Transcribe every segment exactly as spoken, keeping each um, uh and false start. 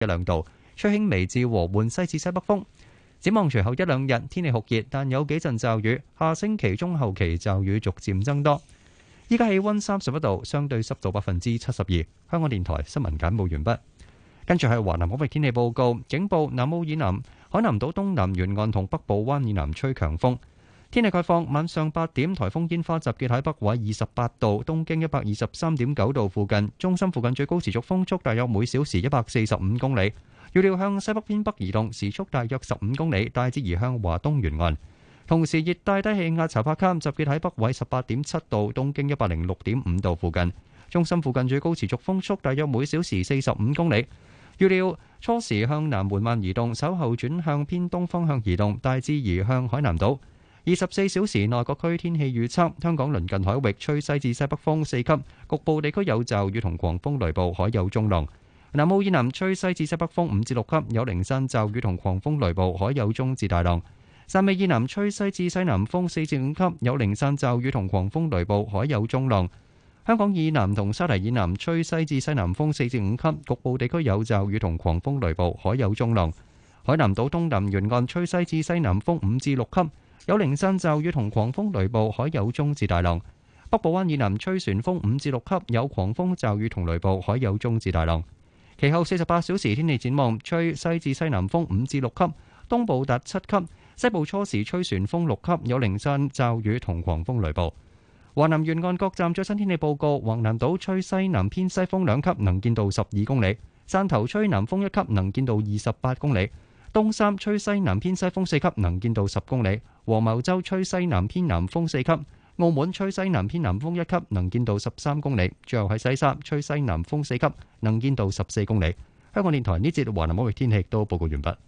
一兩度，吹輕微至和緩西至西北風。展望隨後一兩日天氣酷熱，但有幾陣驟雨。下星期中後期驟雨逐漸增多。依家氣溫三十一度，相對濕度百分之七十二。香港電台新聞簡報完畢。跟住係華南海域天氣報告，警報南澳以南、海南島東南沿岸同北部灣以南吹強風。天氣概況，晚上八點，颱風煙花集結喺北緯二十八度、東經一百二十三點九度附近，中心附近最高持續風速大約每小時一百四十五公里。預料向西北偏北移動，時速大約十五公里，大致移向華東沿岸。同時，熱帶低氣壓查帕卡集結喺北緯十八點七度、東經一百零六點五度附近，中心附近最高持續風速大約每小時四十五公里。預料初時向南緩慢移動，稍後轉向偏東方向移動，大致移向海南島。二十四小時內各區天氣預測：香港鄰近海域吹西至西北風四級，局部地區有驟雨同狂風雷暴，海有中浪。南澳以南吹西至西北風五至六級，有零散驟雨同狂風雷暴，海有中至大浪。汕尾以南吹西至西南風四至五級，有零散驟雨同狂風雷暴，海有中浪。香港以南同沙堤以南吹西至西南風四至五級，局部地區有驟雨同狂風雷暴，海有中浪。海南島東南沿岸吹西至西南風五至六級，有零散驟雨同狂風雷暴，海有中至大浪。北部灣以南吹旋風五至六級，有狂風驟雨同雷暴，海有中至大浪。其後四十八小時天氣展望，吹西至西南風五至六級，東部達七級，西部初時吹旋風六級，有零散驟雨同狂風雷暴。華南沿岸各站最新天氣報告：橫瀾島吹西南偏西風兩級，能見度十二公里；汕頭吹南風一級，能見度二十八公里；東三吹西南偏西風四級，能見度十公里；黃茅洲吹西南偏南風四級；澳門吹西南偏南風一級，能見度十三公里；最後係西沙吹西南風四級，能見度十四公里。香港電台呢節華南海域天氣都報告完畢。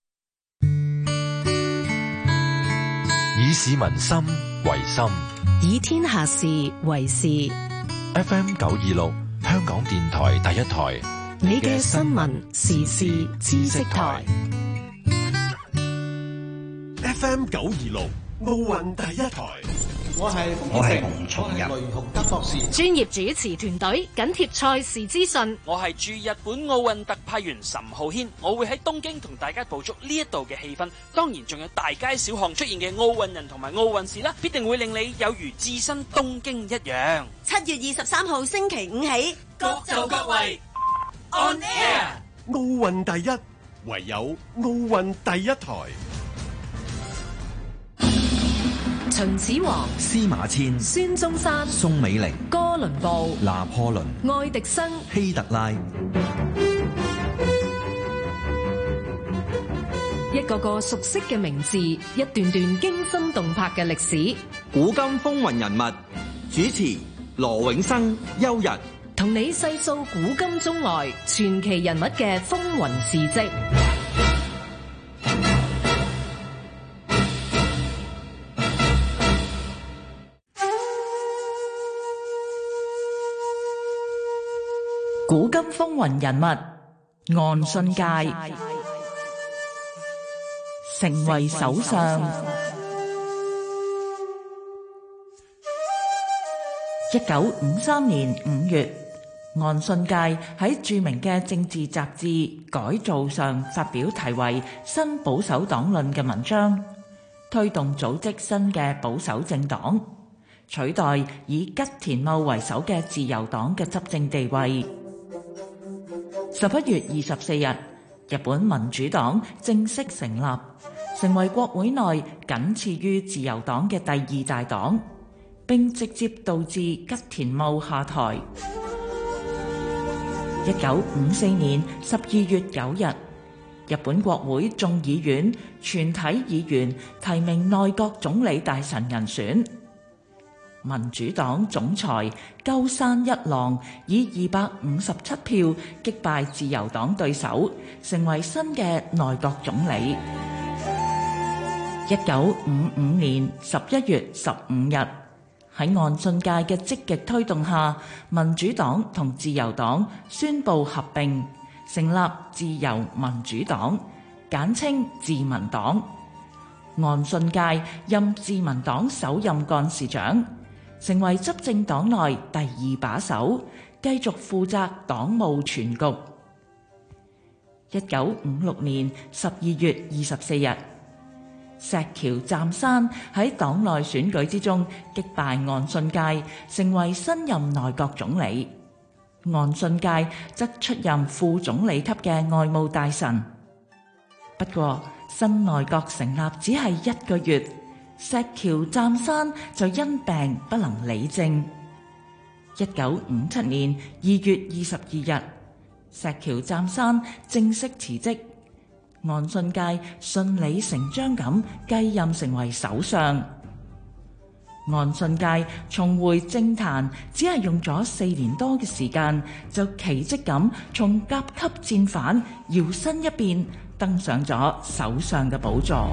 以市民心為心， 以天下事為事。 F M 九二六，香港電台第一台， 你嘅新聞時事知識台。 F M 九二六，奧運第一台。 我係我係洪松仁， 雷洪德博士。 專業主持團隊緊貼賽事資訊。 我係駐日本奧運特派員岑浩軒，我會喺東京同大家捕捉呢一度嘅氣氛。當然仲有大街小巷出現嘅奧運人同埋奧運事啦，必定會令你有如置身東京一樣。 七月二十三號星期五起， 各就各位 On Air。 奧運第一，唯有奧運第一台。 秦始皇、 司馬遷、 孫中山、 宋美齡、 哥倫布、 拿破崙、 愛迪生、 希特拉， 一個個熟悉嘅名字，一段段驚心動魄嘅歷史。 古今風雲人物，主持羅永生、邱日， 同你細數古今中外傳奇人物嘅風雲事跡。 古今風雲人物，岸信介成為首相。一九五三年五月，岸信介喺著名嘅政治雜誌《改造》上發表題為《新保守黨論》嘅文章，推動組織新嘅保守政黨，取代以吉田茂為首嘅自由黨嘅執政地位。十一月二十四日，日本民主黨正式成立，成為國會內僅次於自由黨嘅第二大黨，並直接導致吉田茂下台。一九五四年十二月九日，日本國會眾議院全體議員提名內閣總理大臣人選。民主黨總裁鳩山一郎以二百五十七票擊敗自由黨對手，成為新嘅內閣總理。一九五五年十一月十五日，喺岸信介嘅積極推動下，民主黨同自由黨宣布合併，成立自由民主黨，簡稱自民黨。岸信介任自民黨首任幹事長，成為執政黨內第二把手，繼續負責黨務全局。 一九五六年十二月二十四日，石橋湛山喺黨內選舉之中擊敗岸信介，成為新任內閣總理。岸信介則出任副總理級嘅外務大臣。不過，新內閣成立只係一個月，石橋湛山就因病不能理政。一九五七年二月二十二日，石橋湛山正式辭職，岸信介順理成章咁繼任成為首相。岸信介重回政壇，只係用咗四年多嘅時間，就奇蹟咁從甲級戰犯搖身一變，登上咗首相嘅寶座。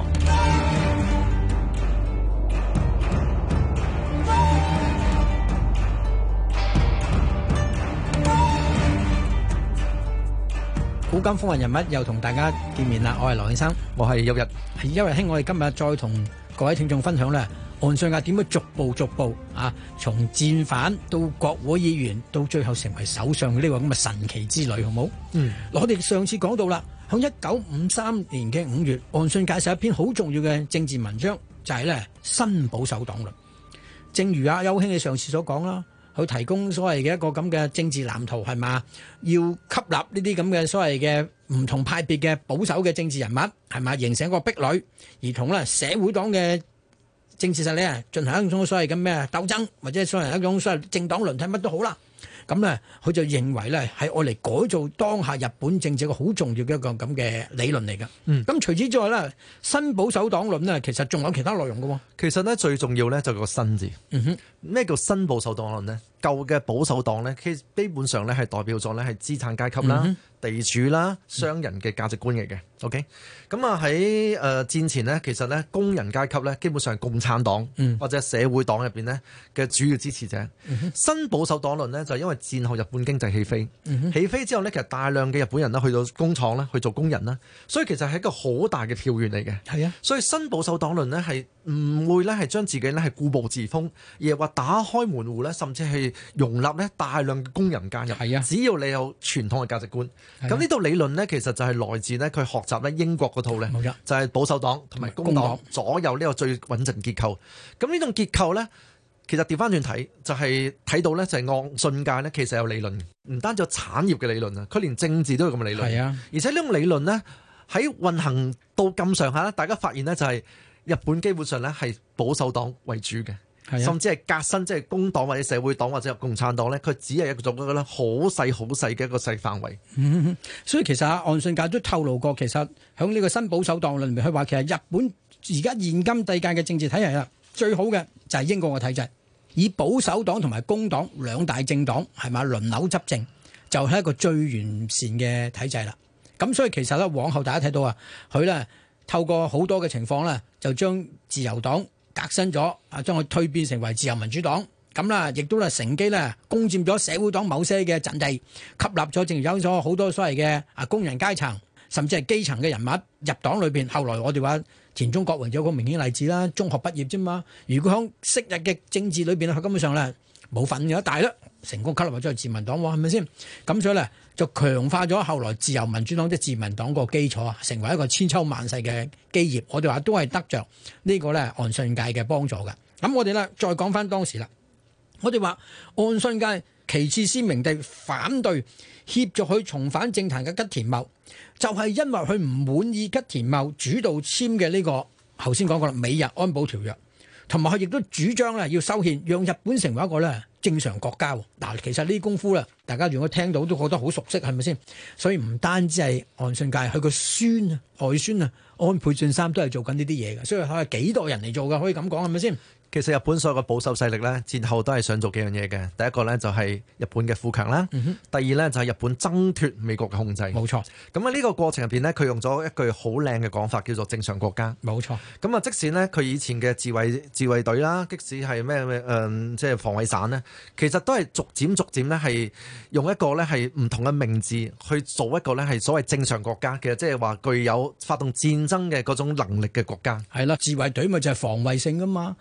古今風雲人物又同大家見面啦！我係羅永生， 我係邱日。 係邱日兄，我哋今日再同各位聽眾分享咧，岸信介點樣逐步逐步啊，從戰犯到國會議員，到最後成為首相嘅呢個咁嘅神奇之旅，好冇？嗯，我哋上次講到啦，喺一九五三年嘅五月，岸信介寫一篇好重要嘅政治文章，就係咧新保守黨論。正如阿邱兄你上次所講啦。佢提供所謂嘅一個咁嘅政治藍圖係嘛，要吸納呢啲咁嘅所謂嘅唔同派別嘅保守嘅政治人物係嘛，形成一個壁壘，而同咧社會黨嘅政治實力啊進行一種所謂嘅咩鬥爭，或者所謂一種所謂政黨輪替乜都好啦。咁咧佢就認為咧係愛嚟改造當下日本政治一個好重要嘅一個咁嘅理論嚟㗎。嗯，咁除此之外咧，新保守黨論呢，其實仲有其他內容㗎喎。 其實咧最重要咧就係個新字。嗯哼，咩叫新保守黨論呢？舊嘅保守黨咧，基基本上咧係代表咗咧係資產階級啦、嗯、地主啦、商人嘅價值觀嚟嘅。OK，咁啊喺誒戰前呢，其實咧工人階級咧基本上係共產黨、嗯、或者社會黨入邊咧嘅主要支持者。嗯、新保守黨論呢，就因為戰後日本經濟起飛，嗯、起飛之後呢，其實大量嘅日本人呢去到工廠咧去做工人啦，所以其實係一個好大嘅票源嚟嘅。係啊，所以新保守黨論呢，係唔會咧係將自己咧係固步自封，而係話打開門戶咧，甚至係容納咧大量嘅工人加入。係啊，只要你有傳統嘅價值觀，咁呢套理論呢，其實就係來自呢佢學習咧英國嗰套咧，就係保守黨同埋工黨左右呢個最穩陣結構。咁呢種結構咧，其實調翻轉睇就係睇到咧，就係岸信介咧，其實有理論，唔單止有產業嘅理論啊，佢連政治都有咁嘅理論。係啊，而且呢種理論咧喺運行到咁上下咧，大家發現咧就係日本基本上咧係保守黨為主嘅。甚至係革新，即係工黨或者社會黨或者共產黨咧，佢只係一種嗰個咧好細好細嘅一個細範圍。 嗯，所以其實啊，岸信介都透露過，其實喺呢個新保守黨裏面，佢話其實日本而家現今世界嘅政治體系啦，最好嘅就係英國嘅體制，以保守黨同埋工黨兩大政黨係咪輪流執政，就係一個最完善嘅體制啦。咁所以其實咧，往後大家睇到啊，佢咧透過好多嘅情況咧，就將自由黨革新咗啊，將佢蛻變成為自由民主黨，咁啦，亦都係乘機咧攻佔咗社會黨某些嘅陣地，吸納咗正如有咗好多所謂嘅啊工人階層，甚至係基層嘅人物入黨裏邊。後來我哋話田中角榮有個明顯例子啦，中學畢業啫嘛。如果喺昔日嘅政治裏邊，佢根本上咧冇份嘅，但係咧成功吸納咗自民黨喎，係咪先？咁所以咧就強化咗後來自由民主黨即係自民黨個基礎啊，成為一個千秋萬世嘅基業。我哋話都係得着呢個咧岸信介嘅幫助嘅。咁我哋咧再講翻當時啦，我哋話岸信介旗幟鮮明地反對協助佢重返政壇嘅吉田茂，就係、是、因為佢唔滿意吉田茂主導簽嘅呢個頭先講過啦美日安保條約，同埋佢亦都主張咧要修憲，讓日本成為一個咧正常國家。嗱，其實呢啲功夫咧，大家如果聽到都覺得好熟悉，係咪先？所以唔單止係岸信介，佢個孫啊、外孫啊安倍晉三都係做緊呢啲嘢嘅，所以佢係幾代人嚟做嘅，可以咁講，係咪先？ 其實日本所有嘅保守勢力咧，戰後都係想做幾樣嘢嘅。第一個咧就係日本嘅富強啦，嗯、第二咧就係日本掙脫美國嘅控制。冇錯。咁啊呢個過程入邊咧，佢用咗一句好靚嘅講法，叫做正常國家。冇錯。咁啊，即使呢，佢以前嘅自衛自衛隊啦，即使係咩咩誒，即係防衛省呢，其實都係逐漸逐漸咧係用一個咧係唔同嘅名字去做一個咧係所謂正常國家嘅，即係話具有發動戰爭嘅嗰種能力嘅國家。係啦，自衛隊咪就係防衛性噶嘛，唔係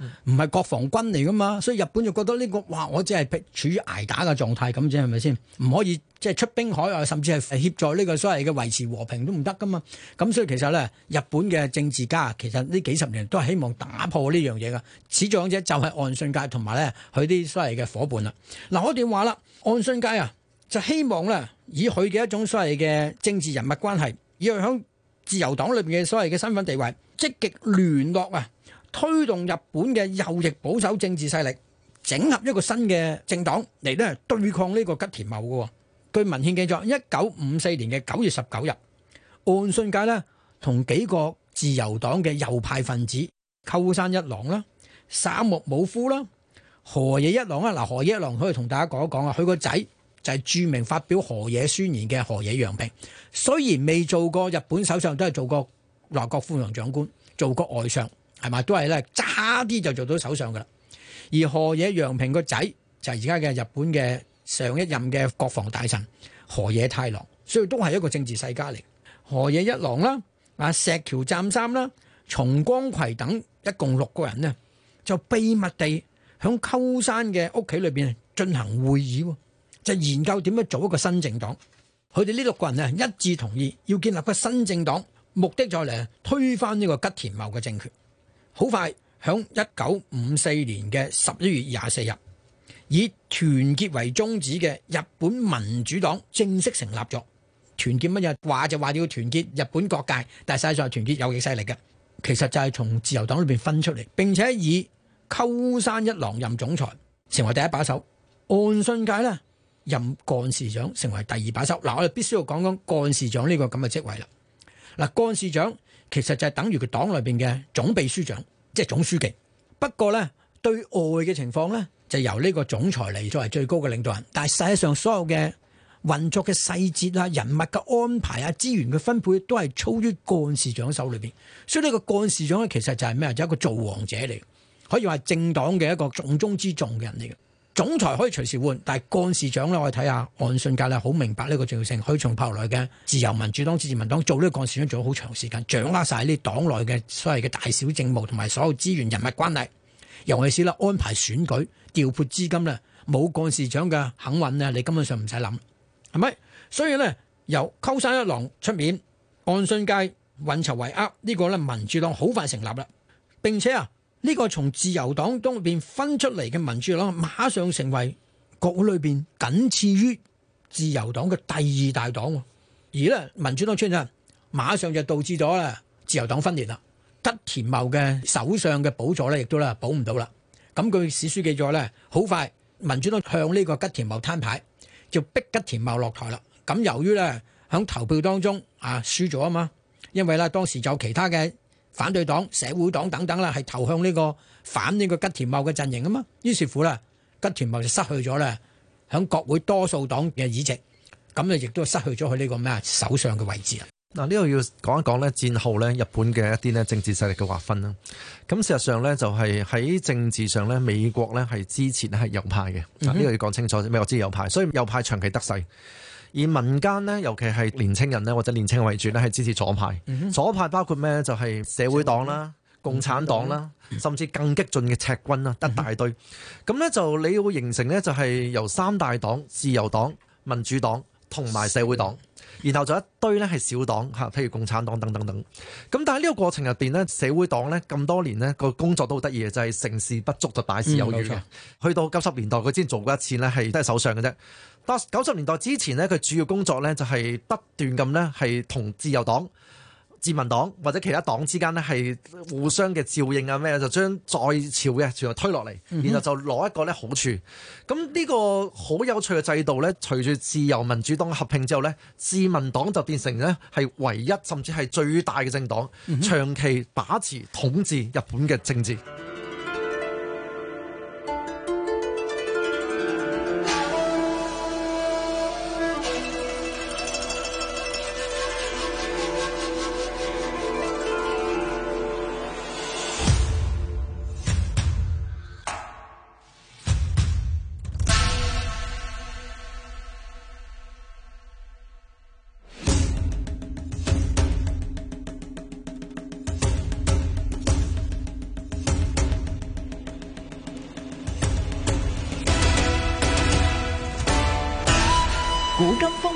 係國防軍嚟噶嘛，所以日本就覺得呢、這個哇，我只係處於捱打嘅狀態咁啫，係咪先？唔可以即係出兵海啊，甚至係協助呢個所謂嘅維持和平都唔得噶嘛。咁所以其實咧，日本嘅政治家其實呢幾十年都係希望打破呢樣嘢噶。始作俑者就係岸信介同埋咧佢啲所謂嘅伙伴啦。嗱，我哋話啦，岸信介啊，就希望咧以佢嘅一種所謂嘅政治人物關係，以佢響自由黨裏邊嘅所謂嘅身份地位，積極聯絡啊，推動日本嘅右翼保守政治勢力，整合一個新嘅政黨嚟咧對抗呢個吉田茂嘅。據文獻記載，一九五四年嘅九月十九日，岸信介呢同幾個自由黨嘅右派分子鳩山一郎啦、三木武夫啦、河野一郎啦，嗱，河野一郎可以同大家講一講啊，佢個仔就係著名發表河野宣言嘅河野洋平，雖然未做過日本首相，都係做過內閣副行長官，做過外相，係咪都係咧差啲就做到首相噶啦。而河野洋平個仔就係而家嘅日本嘅上一任嘅國防大臣河野太郎，所以都係一個政治世家嚟。河野一郎啦、啊石橋湛三啦、松光葵等一共六個人呢，就秘密地響鳩山嘅屋企裏邊進行會議，就研究點樣做一個新政黨。佢哋呢六個人呢，一致同意要建立個新政黨，目的再嚟推翻呢個吉田茂嘅政權。好快響一九五四年嘅十一月廿四日，以團結為宗旨嘅日本民主黨正式成立咗。團結乜嘢？話就話要團結日本各界，但係實際上係團結右翼勢力嘅。其實就係從自由黨裏邊分出嚟，並且以鳩山一郎任總裁，成為第一把手。岸信介呢任幹事長，成為第二把手。嗱，我哋必須要講講幹事長呢個咁嘅職位啦。嗱，幹事長其實就係等於佢黨裏邊嘅總秘書長，即係總書記。不過呢，對外嘅情況呢，就由呢個總裁嚟作為最高嘅領導人。但係實際上所有嘅運作嘅細節啊、人物嘅安排啊、資源嘅分配都係操於幹事長手裏邊。所以呢個幹事長咧，其實就係咩啊？就係一個造王者嚟，可以話係政黨嘅一個重中之重嘅人嚟嘅。總裁可以隨時換，但係幹事長咧，我哋睇下岸信介咧，好明白呢個重要性。佢從後來嘅自由民主黨、自治民黨做呢個幹事長做咗好長時間，掌握晒呢黨內嘅所謂嘅大小政務同埋所有資源、人物關係，尤其是啦安排選舉、調撥資金咧，冇幹事長嘅肯運咧，你根本上唔使諗，係咪？所以咧，由鳩山一郎出面，岸信介運籌帷幄，呢個咧民主黨好快成立啦。並且啊，呢個從自由黨當裏邊分出嚟嘅民主黨，馬上成為國會裏邊僅次於自由黨嘅第二大黨。而咧民主黨出現，馬上就導致咗咧自由黨分裂啦。吉田茂嘅首相嘅寶座咧，亦都咧保唔到啦。咁據史書記載咧，好快民主黨向呢個吉田茂攤牌，就逼吉田茂落台啦。咁由於咧喺投票當中啊輸咗啊嘛，因為咧當時就有其他嘅反對黨、社會黨等等啦，係投向呢個反呢個吉田茂嘅陣營啊嘛。於是乎咧，吉田茂就失去咗咧喺國會多數黨嘅議席，咁咧亦都失去咗佢呢個咩啊首相嘅位置啊。 嗱，呢度要講一講咧戰後咧日本嘅一啲咧政治勢力嘅劃分啦。咁事實上咧就係喺政治上咧，美國咧係支持咧係右派嘅。嗱，呢個要講清楚，美國支持右派，所以右派長期得勢。而民間呢，尤其係年青人咧或者年青人為主咧係支持左派。嗯、左派包括咩？就係社會黨啦、共產黨啦，甚至更激進嘅赤軍啦，一大堆。咁咧、嗯、就你會形成咧就係由三大黨、自由黨、民主黨同埋社會黨。然後就一堆咧係小黨嚇，譬如共產黨等等等。咁但係呢個過程入邊咧，社會黨咧咁多年咧個工作都好得意嘅，就係、是、成事不足就大事有餘嘅。嗯、去到九十年代佢先做過一次咧，係都係首相嘅啫。但九十年代之前咧，佢主要工作咧就係不斷咁咧係同自由黨、自民黨或者其他黨之間咧係互相嘅照應啊咩，就將在朝嘅全部推落嚟，然後就攞一個咧好處。咁呢個好有趣嘅制度咧，隨住自由民主黨合併之後咧，自民黨就變成咧係唯一甚至係最大嘅政黨，長期把持統治日本嘅政治。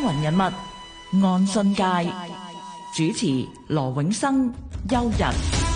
雲人物岸信介，主持羅永生、邱日。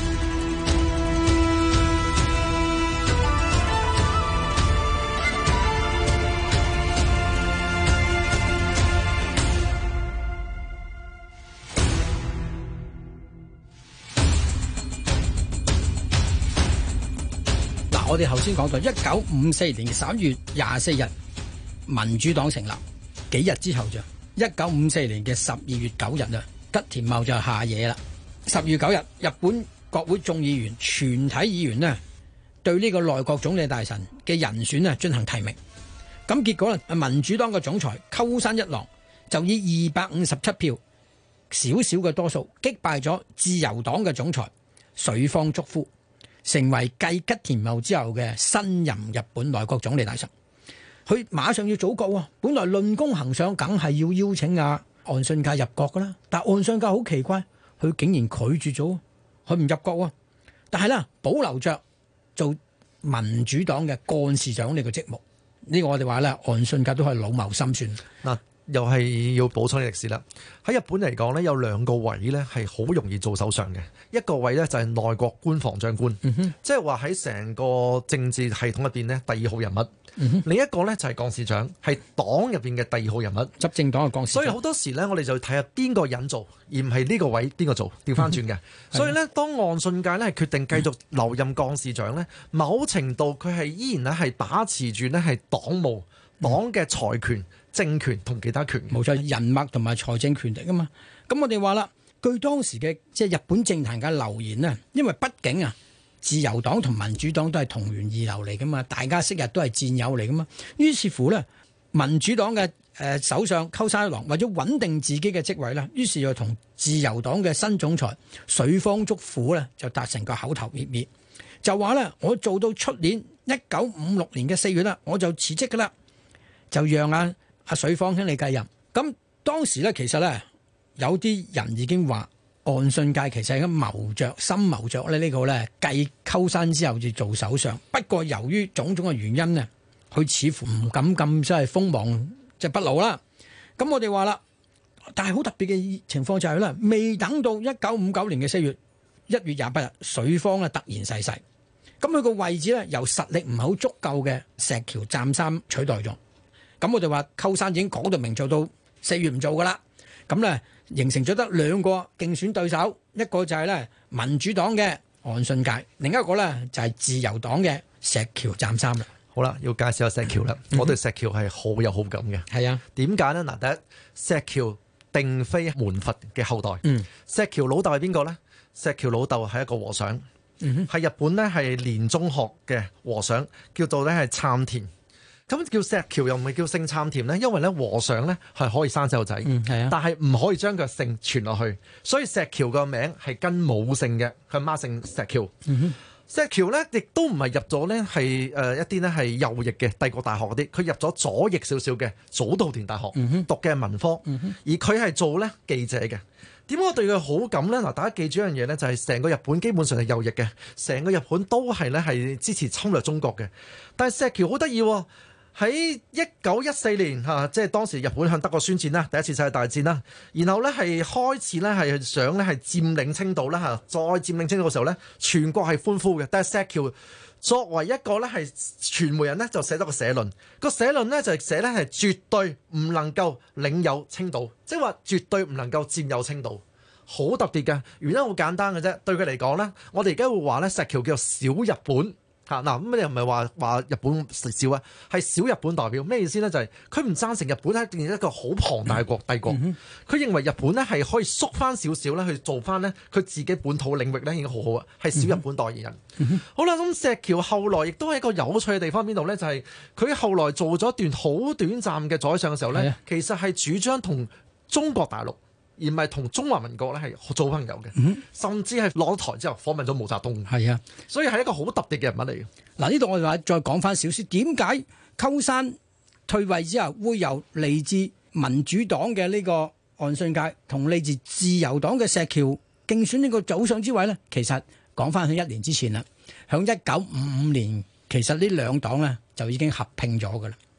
我哋頭先講到一九五四年十一月廿四日民主黨成立，幾日之後就一九五四年嘅十二月九日啊，吉田茂就下野啦。十月九日，日本國會眾議員全體議員呢對呢個內閣總理大臣嘅人選呢進行提名，咁結果呢民主黨嘅總裁鳩山一郎就以二百五十七票少少嘅多數擊敗咗自由黨嘅總裁水方竹夫，成為繼吉田茂之後嘅新任日本內閣總理大臣。佢馬上要組閣啊！本來論功行賞，梗係要邀請阿岸信介入閣噶啦。但岸信介好奇怪，佢竟然拒絕咗，佢唔入閣啊！但係咧，保留着做民主黨嘅幹事長呢個職務。呢、這個我哋話咧，岸信介都係老謀深算。 嗱，又係要補充歷史啦。喺日本嚟講咧，有兩個位咧係好容易做首相嘅。一個位咧就係內閣官房長官，嗯、即係話喺成個政治系統入邊咧第二號人物。嗯、另一個咧就係幹事長，係黨入邊嘅第二號人物， 執政黨嘅幹事長。 所以好多時咧，我哋就睇下邊個人做，而唔係呢個位邊個做，調翻轉嘅。所以咧，當岸信介咧係決定繼續留任幹事長咧、嗯，某程度佢係依然咧係把持住咧係黨務、黨嘅財權、政權同其他權。 冇錯，人脈同埋財政權力啊嘛。咁我哋話啦，據當時嘅即係日本政壇嘅流言呢，因為畢竟啊。自由黨同民主黨都係同源異流嚟噶嘛，大家昔日都係戰友嚟噶嘛。於是乎呢，民主黨嘅誒首相鳩山一郎為咗穩定自己嘅職位呢，於是就同自由黨嘅新總裁水方竹夫呢就達成個口頭協議，就話呢，我做到出年一九五六年嘅四月啦，我就辭職噶啦，就讓阿阿水方兄你繼任。咁當時呢，其實呢，有啲人已經話。岸信介其實係咁謀着、深謀着咧，呢個咧繼鳩山之後要做首相。不過由於種種嘅原因呢，佢似乎唔敢咁即係鋒芒即係不露啦。咁我哋話啦，但係好特別嘅情況就係咧，未等到一九五九年嘅四月一月廿八日，水方咧突然逝世。咁佢個位置咧由實力唔係好足夠嘅石橋湛三取代咗。咁我哋話鳩山已經講到明做到四月唔做噶啦。咁咧。形成咗得兩個競選對手，一個就係咧民主黨嘅岸信介，另一個咧就係自由黨嘅石橋湛三啦。 好啦，要介紹下石橋啦、嗯。我對石橋係好有好感嘅。係啊，點解呢？嗱，第一，石橋並非門閥嘅後代。嗯，石橋老豆係邊個呢？石橋老豆係一個和尚，係、嗯、日本呢係蓮宗學嘅和尚，叫做咧係參田。咁叫石橋又唔係叫姓參田呢？因為咧和尚咧係可以生細路仔，嗯係啊、但係唔可以將佢姓傳落去，所以石橋個名係跟母姓嘅，佢媽姓石橋。嗯、石橋咧亦都唔係入咗咧係誒一啲咧係右翼嘅帝國大學嗰啲，佢入咗左翼少少嘅早稻田大學、嗯、讀嘅文科，嗯、而佢係做咧記者嘅。點解我對佢好感呢？嗱，大家記住一樣嘢呢，就係成個日本基本上係右翼嘅，成個日本都係咧係支持侵略中國嘅。但係石橋好得意喎。喺一九一四年嚇，即係當時日本向德國宣戰啦，第一次世界大戰啦，然後咧係開始咧係想咧係佔領青島啦嚇，再佔領青島嘅時候咧，全國係歡呼嘅。但係石橋作為一個咧係傳媒人咧，就寫咗個社論，個社論咧就係寫咧係絕對唔能夠領有青島，即係話絕對唔能夠佔有青島，好特別嘅原因好簡單嘅啫。對佢嚟講咧，我哋而家會話咧石橋叫做小日本。嚇嗱，咁你又唔係話話日本少啊，係小日本代表咩意思呢？就係佢唔贊成日本係一個好龐大嘅國帝國，佢、嗯、認為日本咧係可以縮翻少少咧去做翻咧佢自己本土領域咧已經好好啊，係小日本代言人。嗯、好啦，咁石橋後來亦都係一個有趣嘅地方邊度呢？就係、是、佢後來做咗一段好短暫嘅宰相嘅時候咧、嗯，其實係主張同中國大陸。而唔係同中華民國咧係做朋友嘅、嗯，甚至係攞台之後訪問咗毛澤東。係啊，所以係一個好特別嘅人物嚟嘅。嗱，呢度我哋話再講翻少少，點解鳩山退位之後會由嚟自民主黨嘅呢個岸信介同嚟自自由黨嘅石橋競選呢個首相之位呢？其實講翻去一年之前啦，響一九五五年，其實呢兩黨呢就已經合併咗噶啦。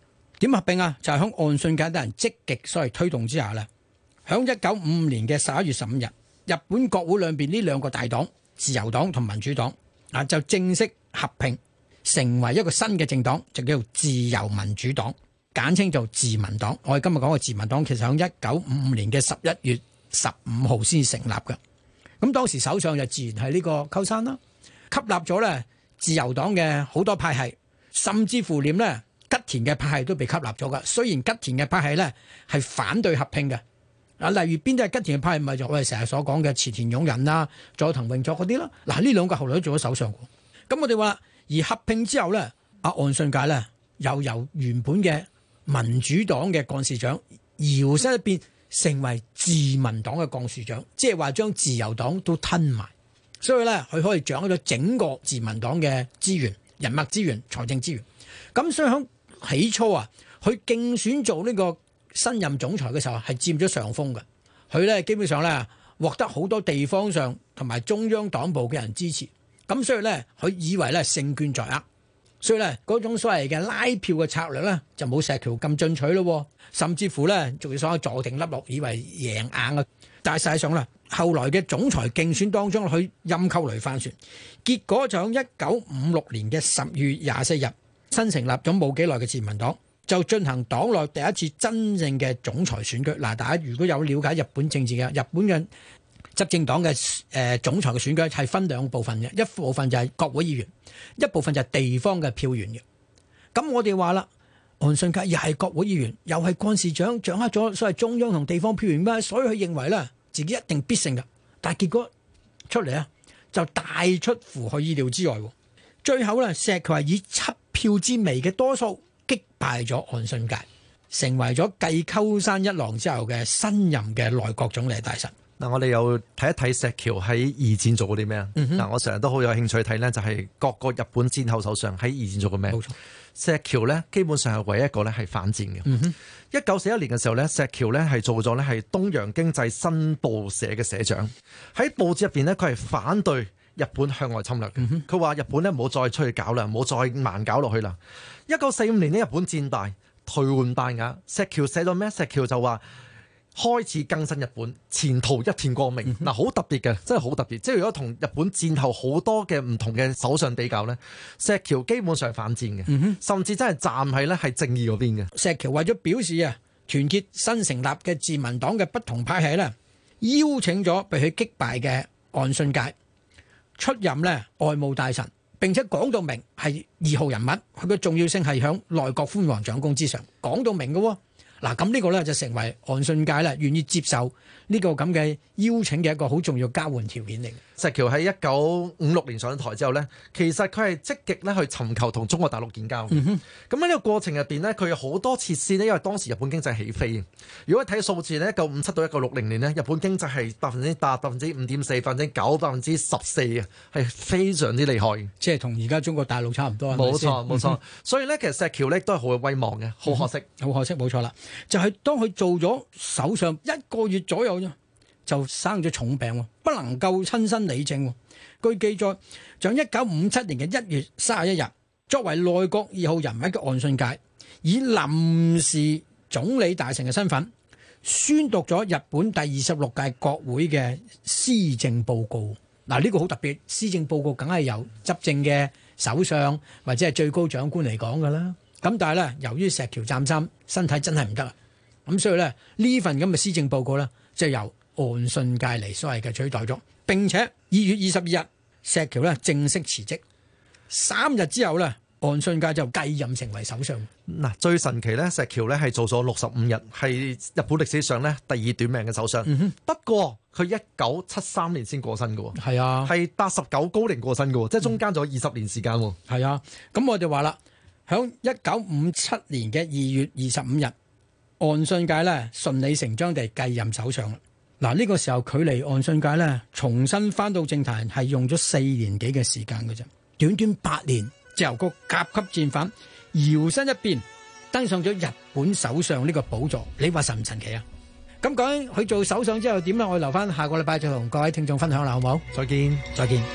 點合併啊？就係喺岸信介等人積極所謂推動之下咧，喺一九五五年嘅十一月十五日，日本國會兩邊呢兩個大黨，自由黨同民主黨啊，就正式合併成為一個新嘅政黨，就叫做自由民主黨，簡稱做自民黨。我哋今日講嘅自民黨，其實喺一九五五年嘅十一月十五號先成立嘅。咁當時首相就自然係呢個鳩山啦，吸納咗咧自由黨嘅好多派系，甚至乎連咧吉田嘅派系都被吸納咗噶。雖然吉田嘅派系咧係反對合併嘅，啊，例如邊啲係吉田嘅派系，咪就我哋成日所講嘅池田勇人啦、佐藤榮作嗰啲啦。嗱，呢兩個後來都做咗首相。咁我哋話，而合併之後咧，阿岸信介咧又由原本嘅民主黨嘅幹事長搖身一變成為自民黨嘅幹事長，即係話將自由黨都吞埋，所以咧佢可以掌握咗整個自民黨嘅資源、人脈資源、財政資源。咁所以喺起初啊，佢競選做呢個新任總裁嘅時候係佔咗上風嘅，佢咧基本上咧獲得好多地方上同埋中央黨部嘅人支持。咁所以咧，佢以為咧勝券在握，所以咧嗰種所謂嘅拉票嘅策略咧就冇石橋咁進取咯，甚至乎咧仲要所謂坐定粒落，以為贏硬啊！但係實際上咧，後來嘅總裁競選當中，佢陰溝雷翻船，結果就喺一九五六年嘅十月廿四日，新成立咗冇幾耐嘅自民黨，就進行黨內第一次真正嘅總裁選舉。嗱，大家如果有了解日本政治嘅，日本嘅執政黨嘅誒總裁嘅選舉係分兩部分嘅，一部分就係國會議員，一部分就係地方嘅票員嘅。咁我哋話啦，岸信介又係國會議員，又係幹事長，掌握咗所謂中央同地方票員咩，所以佢認為咧自己一定必勝㗎。但係結果出嚟啊，就大出乎佢意料之外。最後咧，石橋係以七票之微嘅多數擊敗咗岸信介，成為咗繼鳩山一郎之後嘅新任嘅內閣總理大臣。 嗱，我哋又睇一睇石橋喺二戰做過啲咩啊？嗱、嗯哼，我成日都好有興趣睇呢，就係各個日本戰後首相喺二戰做過咩？冇錯，石橋呢基本上係唯一一個呢係反戰嘅。一九四一年嘅時候呢，石橋呢係做咗呢係東洋經濟新報社嘅社長，喺報紙入邊呢，佢係反對日本向外侵略嘅。佢話、嗯、日本呢唔好再出去搞啦，唔好再蠻搞落去啦。一九四五年呢，日本戰敗，頹垣敗瓦，石橋寫咗咩？石橋就話開始更新日本，前途一片光明。嗱、嗯，好特別嘅，真係好特別。即係如果同日本戰後好多嘅唔同嘅首相比較呢，石橋基本上反戰嘅，嗯、哼甚至真係站喺呢係正義嗰邊嘅。 石橋為咗表示啊，團結新成立嘅自民黨嘅不同派系呢，邀請咗被佢擊敗嘅岸信介出任呢外務大臣，並且講到明係二號人物，佢嘅重要性係響內閣官房長官之上，講到明嘅喎。嗱，咁呢個咧就成為岸信介咧願意接受呢個咁嘅邀請嘅一個好重要交換條件嚟。 石橋喺一九五六年上台之後呢，其實佢係積極咧去尋求同中國大陸建交。咁喺呢個過程入邊呢，佢有好多設施呢，因為當時日本經濟起飛。如果睇數字呢，一九五七到一九六零年呢，日本經濟係百分之八、百分之五點四、百分之九、百分之十四嘅，係非常之厲害。 即係同而家中國大陸差唔多。 冇錯，冇錯。所以呢，其實石橋呢都係好有威望嘅，好可惜， 好、嗯、可惜，冇錯啦。就係、是、當佢做咗首相一個月左右啫，就生咗重病，不能夠親身理政。據記載，在一九五七年嘅一月三十一日，作為內閣二號人物嘅岸信介，以臨時總理大臣嘅身份，宣讀咗日本第二十六屆國會嘅施政報告。嗱，呢個好特別，施政報告梗係由執政嘅首相或者係最高長官嚟講㗎啦。咁但係咧，由於石橋湛三身體真係唔得啊，咁所以咧呢份咁嘅施政報告咧，就由岸信介嚟所謂嘅取代咗。並且二月二十二日，石橋咧正式辭職，三日之後咧，岸信介就繼任成為首相。 嗱，最神奇咧，石橋咧係做咗六十五日，係日本歷史上咧第二短命嘅首相。嗯、哼不過佢一九七三年先過身嘅，係啊，係八十九高齡過身嘅，即係中間咗二十年時間。係、 嗯、啊，咁我哋話啦，響一九五七年嘅二月二十五日，岸信介咧順理成章地繼任首相啦。嗱，呢個時候距離岸信介咧重新翻到政壇係用咗四年幾嘅時間嘅啫，短短八年就由個甲級戰犯搖身一變登上咗日本首相呢個寶座，你話神唔神奇啊？咁講佢做首相之後點咧？我留翻下個禮拜再同各位聽眾分享啦，好唔好？ 再見， 再見。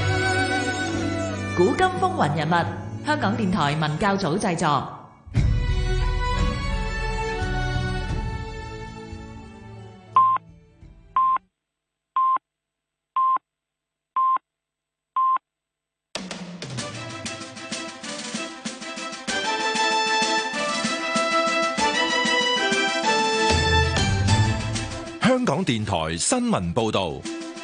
古今風雲人物，香港電台文教組製作。 電台新聞報道。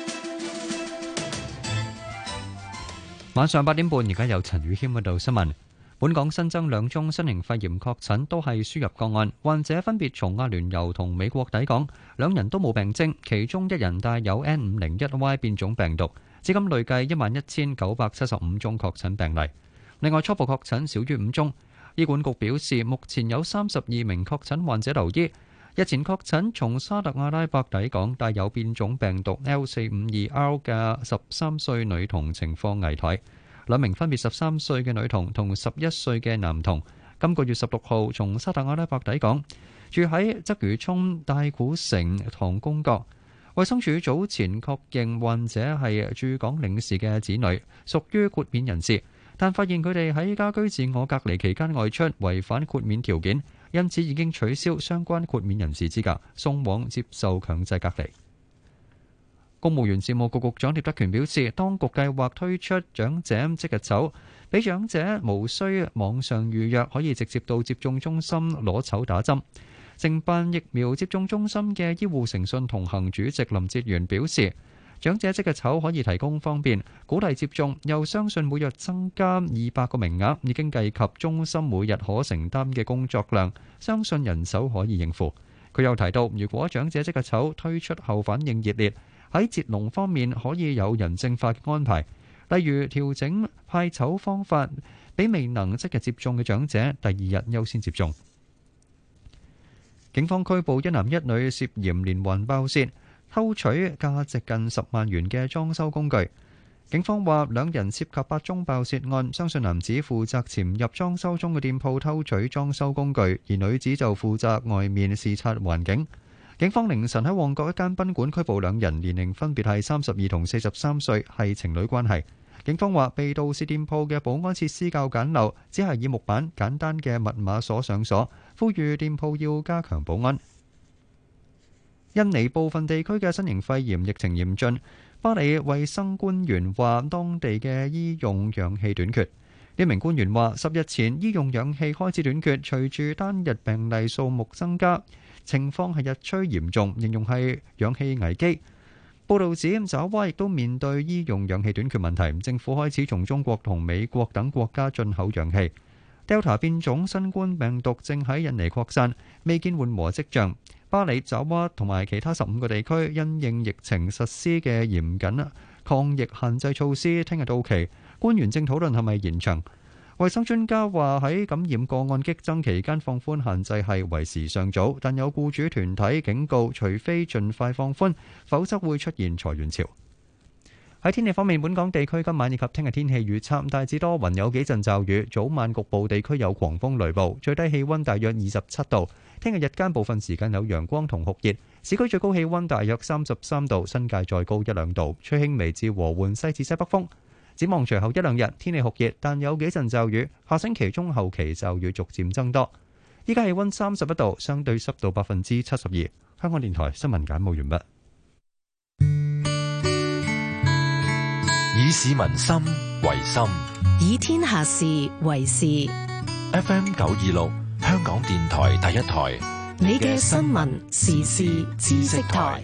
晚上八點半，而家有陳宇謙報道新聞。本港新增兩宗新型肺炎確診，都係輸入個案，患者分別從阿聯酋同美國抵港，兩人都冇病徵，其中一人帶有 N 五零一 Y 變種病毒。至今累計一萬一千九百七十五宗確診病例。另外，初步確診少於五宗。醫管局表示，目前有三十二名確診患者留醫。日前確診從沙特阿拉伯抵港帶有變種病毒 L 四五二 R 嘅十三歲女童情況危殆。兩名分別十三歲嘅女童同十一歲嘅男童，今個月十六號從沙特阿拉伯抵港，住喺鰂魚涌大古城唐宮閣。衛生署早前確認患者係駐港領事嘅子女，屬於豁免人士，但發現佢哋喺家居自我隔離期間外出，違反豁免條件，因此已經取消相關豁免人士資格，送往接受強制隔離。公務員事務局局長聶德權表示，當局計劃推出長者即日籌，俾長者無需網上預約，可以直接到接種中心攞籌打針。承辦疫苗接種中心嘅醫護誠信同行主席林哲元表示，長者即日籌可以提供方便，鼓勵接種，又相信每日增加二百個名額已經計及中心每日可承擔嘅工作量，相信人手可以應付。佢又提到，如果長者即日籌推出後反應熱烈，喺接龍方面可以有人性化嘅安排，例如調整派籌方法，俾未能即日接種嘅長者第二日優先接種。警方拘捕一男一女涉嫌連環爆竊，偷取價值近十萬元嘅裝修工具。警方話兩人涉及八宗爆竊案，相信男子負責潛入裝修中嘅店鋪偷取裝修工具，而女子就負責外面視察環境。警方凌晨喺旺角一間賓館拘捕兩人，年齡分別係三十二同四十三歲，係情侶關係。警方話被盜竊店鋪嘅保安設施較簡陋，只係以木板簡單嘅密碼鎖上鎖，呼籲店鋪要加強保安。印尼部分地區嘅新型肺炎疫情嚴峻，巴里衛生官員話當地嘅醫用氧氣短缺。呢名官員話十日前醫用氧氣開始短缺，隨住單日病例數目增加，情況係日趨嚴重，形容係氧氣危機。報道指爪哇亦都面對醫用氧氣短缺問題，政府開始從中國同美國等國家進口氧氣。Delta 變種新冠病毒正喺印尼擴散，未見緩和跡象。巴里、爪哇同埋其他十五個地區因應疫情實施嘅嚴謹抗疫限制措施，聽日到期，官員正討論係咪延長。衛生專家話喺感染個案激增期間放寬限制係為時尚早，但有僱主團體警告，除非盡快放寬，否則會出現裁員潮。喺天氣方面，本港地區今晚以及聽日天氣預測大致多雲，有幾陣驟雨，早晚局部地區有狂風雷暴，最低氣溫大約二十七度。聽日日間部分時間有陽光同酷熱，市區最高氣溫大約三十三度，新界再高一兩度，吹輕微至和緩西至西北風。展望隨後一兩日天氣酷熱，但有幾陣驟雨。下星期中後期驟雨逐漸增多。依家氣溫三十一度，相對濕度百分之七十二。香港電台新聞簡報完畢。 以市民心為心， 以天下事為事。 F M 九二六，香港電台第一台， 你嘅新聞時事知識台。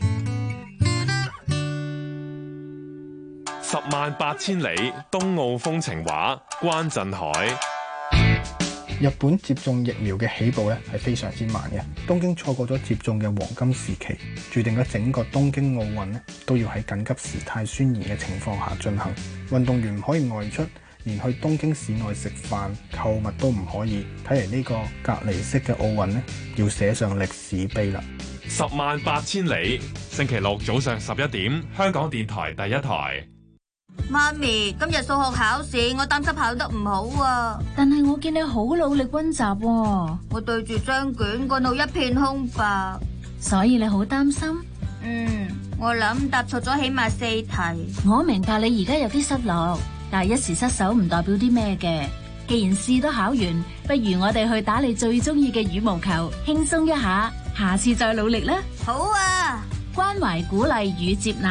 十萬八千里，東澳風情畫，關震海。 日本接種疫苗嘅起步咧係非常之慢嘅，東京錯過咗接種嘅黃金時期，注定咗整個東京奧運咧都要喺緊急事態宣言嘅情況下進行。運動員唔可以外出，連去東京市內食飯、購物都唔可以。睇嚟呢個隔離式嘅奧運咧，要寫上歷史碑啦！ 十萬八千里，星期六早上十一點，香港電台第一台。 媽咪，今日數學考試，我擔心考得唔好啊。 但係我見你好努力溫習喎。 我對住張卷，個腦一片空白。 所以你好擔心？ 嗯，我諗答錯咗起碼四題。 我明白你而家有啲失落，但係一時失手唔代表啲咩嘅。既然試都考完，不如我哋去打你最中意嘅羽毛球，輕鬆一下。下次再努力啦。 好啊。 關懷、鼓勵與接納。